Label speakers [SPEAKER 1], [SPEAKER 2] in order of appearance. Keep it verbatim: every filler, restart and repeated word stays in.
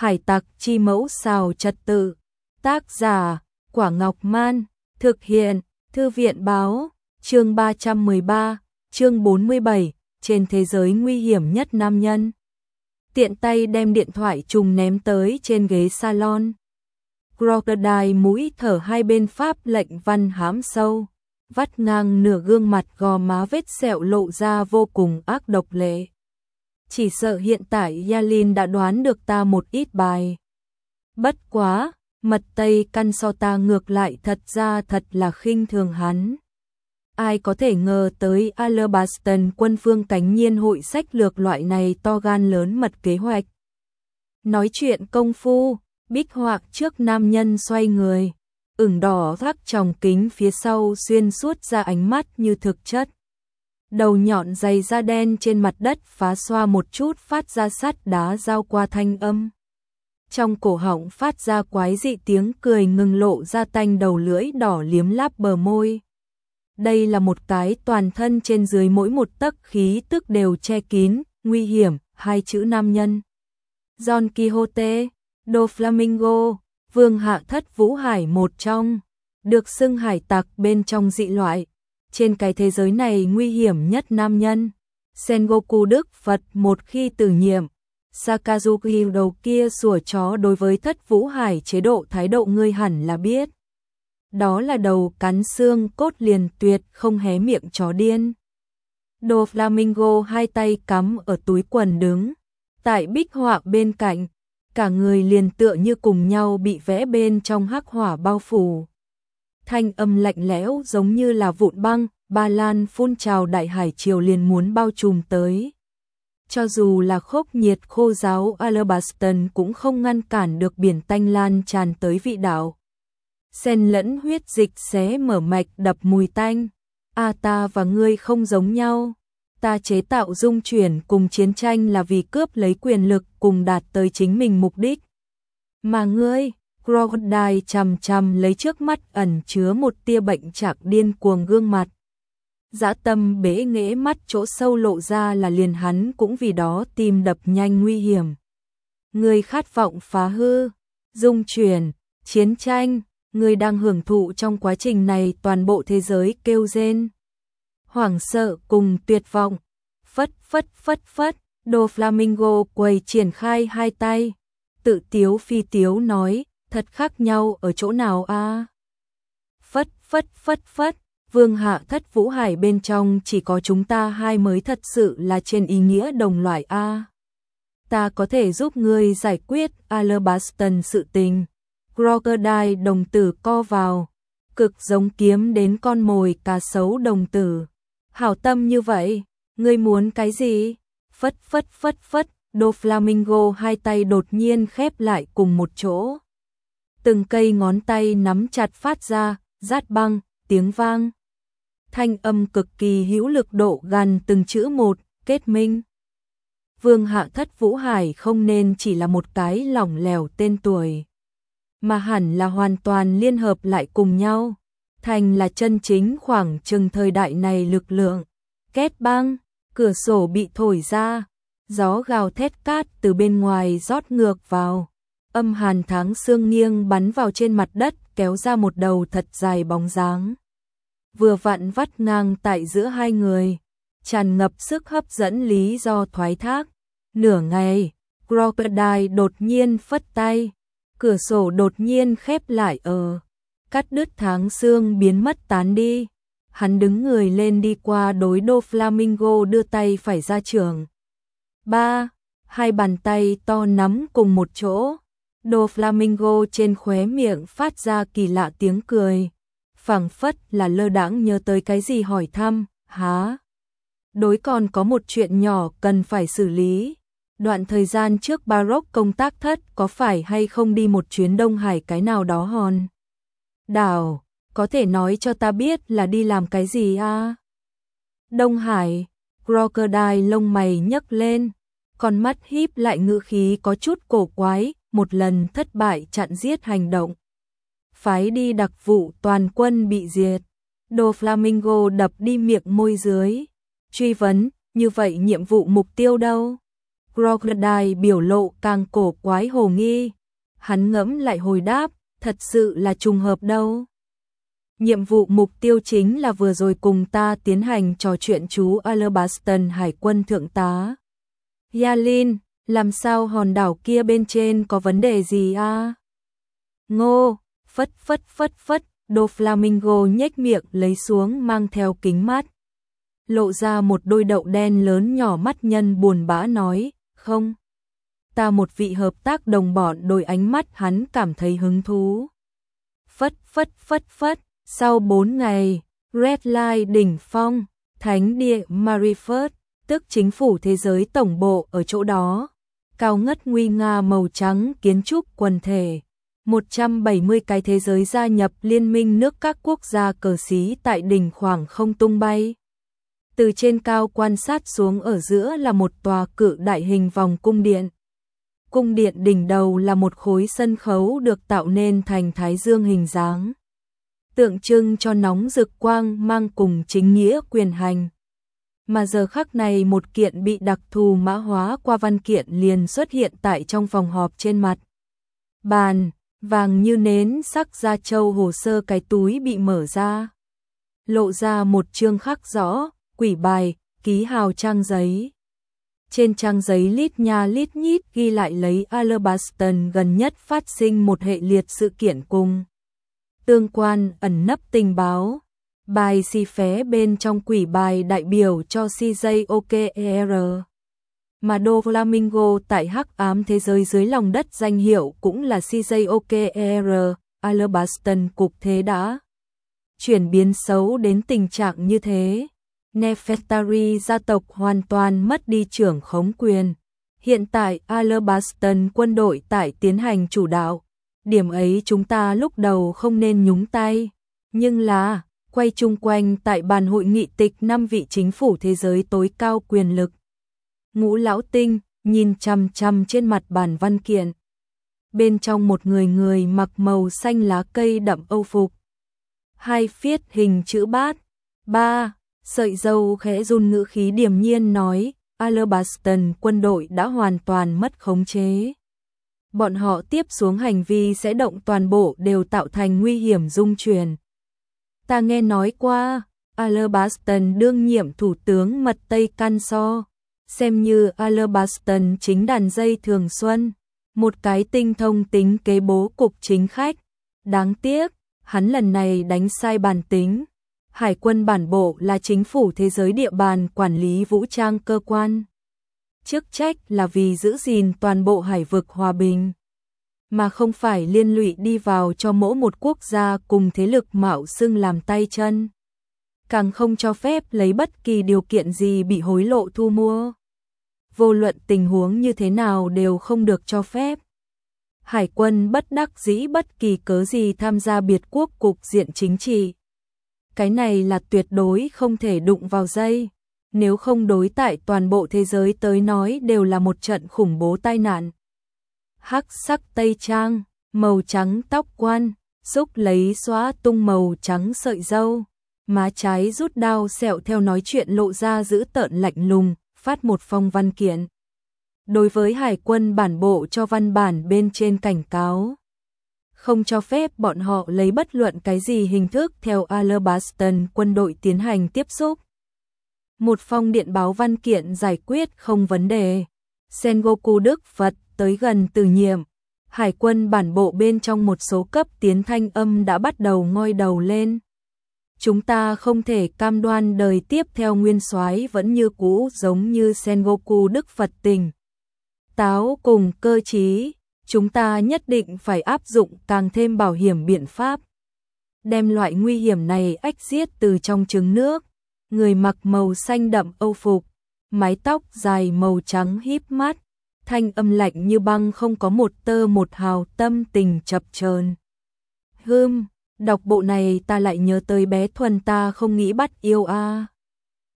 [SPEAKER 1] Hải tặc chi mẫu xào trật tự. Tác giả, Quả Ngọc Man. Thực hiện, Thư viện Báo. Chương ba trăm mười ba, chương bốn mươi bảy, trên thế giới nguy hiểm nhất nam nhân. Tiện tay đem điện thoại trùng ném tới trên ghế salon. Crocodile mũi thở hai bên pháp lệnh văn hãm sâu, vắt ngang nửa gương mặt gò má vết sẹo lộ ra vô cùng ác độc lệ. Chỉ sợ hiện tại Yalin đã đoán được ta một ít bài. Bất quá, mật tây căn so ta ngược lại thật ra thật là khinh thường hắn. Ai có thể ngờ tới Alabaston quân phương cánh nhiên hội sách lược loại này to gan lớn mật kế hoạch. Nói chuyện công phu, bích họa trước nam nhân xoay người, ửng đỏ thắt tròng kính phía sau xuyên suốt ra ánh mắt như thực chất. Đầu nhọn dày da đen trên mặt đất phá xoa một chút phát ra sắt đá giao qua thanh âm. Trong cổ họng phát ra quái dị tiếng cười ngừng lộ ra tanh đầu lưỡi đỏ liếm láp bờ môi. Đây là một cái toàn thân trên dưới mỗi một tấc khí tức đều che kín, nguy hiểm, hai chữ nam nhân. Don Quixote, Doflamingo, vương hạ thất vũ hải một trong, được xưng hải tặc bên trong dị loại. Trên cái thế giới này nguy hiểm nhất nam nhân. Sengoku Đức Phật một khi từ nhiệm. Sakazuki đầu kia sủa chó đối với thất vũ hải chế độ thái độ ngươi hẳn là biết. Đó là đầu cắn xương cốt liền tuyệt không hé miệng chó điên. Doflamingo hai tay cắm ở túi quần đứng tại bích họa bên cạnh, cả người liền tựa như cùng nhau bị vẽ bên trong hắc hỏa bao phủ. Thanh âm lạnh lẽo giống như là vụn băng, ba lan phun trào đại hải triều liền muốn bao trùm tới. Cho dù là khốc nhiệt khô giáo Alabaston cũng không ngăn cản được biển tanh lan tràn tới vị đảo. Xen lẫn huyết dịch xé mở mạch đập mùi tanh. A ta và ngươi không giống nhau. Ta chế tạo dung chuyển cùng chiến tranh là vì cướp lấy quyền lực cùng đạt tới chính mình mục đích. Mà ngươi, Crocodile chằm chằm lấy trước mắt ẩn chứa một tia bệnh trạng điên cuồng gương mặt. Dã tâm bế nghễ mắt chỗ sâu lộ ra là liền hắn cũng vì đó tim đập nhanh nguy hiểm. Ngươi khát vọng phá hư, dung chuyển, chiến tranh, ngươi đang hưởng thụ trong quá trình này toàn bộ thế giới kêu rên. Hoảng sợ cùng tuyệt vọng, phất phất phất phất, Doflamingo quầy triển khai hai tay, tự tiếu phi tiếu nói, thật khác nhau ở chỗ nào a? À? Phất phất phất phất, vương hạ thất vũ hải bên trong chỉ có chúng ta hai mới thật sự là trên ý nghĩa đồng loại a. À? Ta có thể giúp ngươi giải quyết Alabaston sự tình. Crocodile đồng tử co vào, cực giống kiếm đến con mồi cá sấu đồng tử. Hảo tâm như vậy, ngươi muốn cái gì? Phất phất phất phất, Doflamingo hai tay đột nhiên khép lại cùng một chỗ. Từng cây ngón tay nắm chặt phát ra, rát băng, tiếng vang. Thanh âm cực kỳ hữu lực độ gần từng chữ một, kết minh. Vương hạ thất vũ hải không nên chỉ là một cái lỏng lẻo tên tuổi, mà hẳn là hoàn toàn liên hợp lại cùng nhau, thành là chân chính khoảng chừng thời đại này lực lượng. Két băng, cửa sổ bị thổi ra, gió gào thét cát từ bên ngoài rót ngược vào. Âm hàn tháng sương nghiêng bắn vào trên mặt đất kéo ra một đầu thật dài bóng dáng. Vừa vặn vắt ngang tại giữa hai người, tràn ngập sức hấp dẫn lý do thoái thác. Nửa ngày, Crocodile đột nhiên phất tay, cửa sổ đột nhiên khép lại ở, cắt đứt tháng sương biến mất tán đi. Hắn đứng người lên đi qua đối Doflamingo đưa tay phải ra trường. Ba, hai bàn tay to nắm cùng một chỗ. Doflamingo trên khóe miệng phát ra kỳ lạ tiếng cười, phảng phất là lơ đãng nhớ tới cái gì hỏi thăm, há? Đối còn có một chuyện nhỏ cần phải xử lý. Đoạn thời gian trước Baroque công tác thất có phải hay không đi một chuyến Đông Hải cái nào đó hòn đảo, có thể nói cho ta biết là đi làm cái gì à? Đông Hải, Crocodile lông mày nhấc lên, con mắt híp lại ngữ khí có chút cổ quái, một lần thất bại chặn giết hành động. Phái đi đặc vụ toàn quân bị diệt. Doflamingo đập đi miệng môi dưới. Truy vấn, như vậy nhiệm vụ mục tiêu đâu? Crocodile biểu lộ càng cổ quái hồ nghi. Hắn ngẫm lại hồi đáp, thật sự là trùng hợp đâu. Nhiệm vụ mục tiêu chính là vừa rồi cùng ta tiến hành trò chuyện chú Alabaston Hải quân thượng tá. Yalin, làm sao hòn đảo kia bên trên có vấn đề gì à? Ngô, phất phất phất phất, Doflamingo nhếch miệng lấy xuống mang theo kính mát. Lộ ra một đôi đậu đen lớn nhỏ mắt nhân buồn bã nói, không. Ta một vị hợp tác đồng bọn đôi ánh mắt hắn cảm thấy hứng thú. Phất phất phất phất, sau bốn ngày, Red Line đỉnh phong, thánh địa Maryford, tức chính phủ thế giới tổng bộ ở chỗ đó. Cao ngất nguy nga màu trắng kiến trúc quần thể. một trăm bảy mươi cái thế giới gia nhập liên minh nước các quốc gia cờ xí tại đỉnh khoảng không tung bay. Từ trên cao quan sát xuống ở giữa là một tòa cự đại hình vòng cung điện. Cung điện đỉnh đầu là một khối sân khấu được tạo nên thành thái dương hình dáng, tượng trưng cho nóng rực quang mang cùng chính nghĩa quyền hành. Mà giờ khắc này một kiện bị đặc thù mã hóa qua văn kiện liền xuất hiện tại trong phòng họp trên mặt bàn, vàng như nến sắc da trâu hồ sơ cái túi bị mở ra. Lộ ra một chương khắc rõ, quỷ bài, ký hào trang giấy. Trên trang giấy lít nha lít nhít ghi lại lấy Alabaston gần nhất phát sinh một hệ liệt sự kiện cùng tương quan ẩn nấp tình báo. Bài xì phé bên trong quỷ bài đại biểu cho xê gi ô ca e rờ. Mà Doflamingo tại hắc ám thế giới dưới lòng đất danh hiệu cũng là xê gi ô ca e rờ. Alabaston cục thế đã chuyển biến xấu đến tình trạng như thế. Nefertari gia tộc hoàn toàn mất đi trưởng khống quyền. Hiện tại Alabaston quân đội tại tiến hành chủ đạo. Điểm ấy chúng ta lúc đầu không nên nhúng tay. Nhưng là, quay chung quanh tại bàn hội nghị tịch năm vị chính phủ thế giới tối cao quyền lực. Ngũ lão tinh, nhìn chằm chằm trên mặt bàn văn kiện. Bên trong một người người mặc màu xanh lá cây đậm âu phục. Hai viết hình chữ bát. Ba. Sợi dâu khẽ run ngữ khí điềm nhiên nói, Alabaston quân đội đã hoàn toàn mất khống chế. Bọn họ tiếp xuống hành vi sẽ động toàn bộ đều tạo thành nguy hiểm dung truyền. Ta nghe nói qua, Alabaston đương nhiệm thủ tướng mật Tây Can So, xem như Alabaston chính đàn dây thường xuân, một cái tinh thông tính kế bố cục chính khách. Đáng tiếc, hắn lần này đánh sai bản tính. Hải quân bản bộ là chính phủ thế giới địa bàn quản lý vũ trang cơ quan. Chức trách là vì giữ gìn toàn bộ hải vực hòa bình, mà không phải liên lụy đi vào cho mỗi một quốc gia cùng thế lực mạo xưng làm tay chân. Càng không cho phép lấy bất kỳ điều kiện gì bị hối lộ thu mua. Vô luận tình huống như thế nào đều không được cho phép. Hải quân bất đắc dĩ bất kỳ cớ gì tham gia biệt quốc cục diện chính trị. Cái này là tuyệt đối không thể đụng vào dây. Nếu không đối tại toàn bộ thế giới tới nói đều là một trận khủng bố tai nạn. Hắc sắc tây trang, màu trắng tóc quan, xúc lấy xóa tung màu trắng sợi râu. Má trái rút đao sẹo theo nói chuyện lộ ra giữ tợn lạnh lùng, phát một phong văn kiện. Đối với hải quân bản bộ cho văn bản bên trên cảnh cáo. Không cho phép bọn họ lấy bất luận cái gì hình thức theo Alabaston quân đội tiến hành tiếp xúc. Một phong điện báo văn kiện giải quyết không vấn đề. Sengoku Đức Phật tới gần từ nhiệm. Hải quân bản bộ bên trong một số cấp tiến thanh âm đã bắt đầu ngoi đầu lên. Chúng ta không thể cam đoan đời tiếp theo nguyên soái vẫn như cũ giống như Sengoku Đức Phật tỉnh táo cùng cơ trí. Chúng ta nhất định phải áp dụng càng thêm bảo hiểm biện pháp. Đem loại nguy hiểm này ách giết từ trong trứng nước. Người mặc màu xanh đậm âu phục, mái tóc dài màu trắng híp mắt, thanh âm lạnh như băng không có một tơ một hào tâm tình chập chờn. Hừm, đọc bộ này ta lại nhớ tới bé Thuần ta không nghĩ bắt yêu a. À.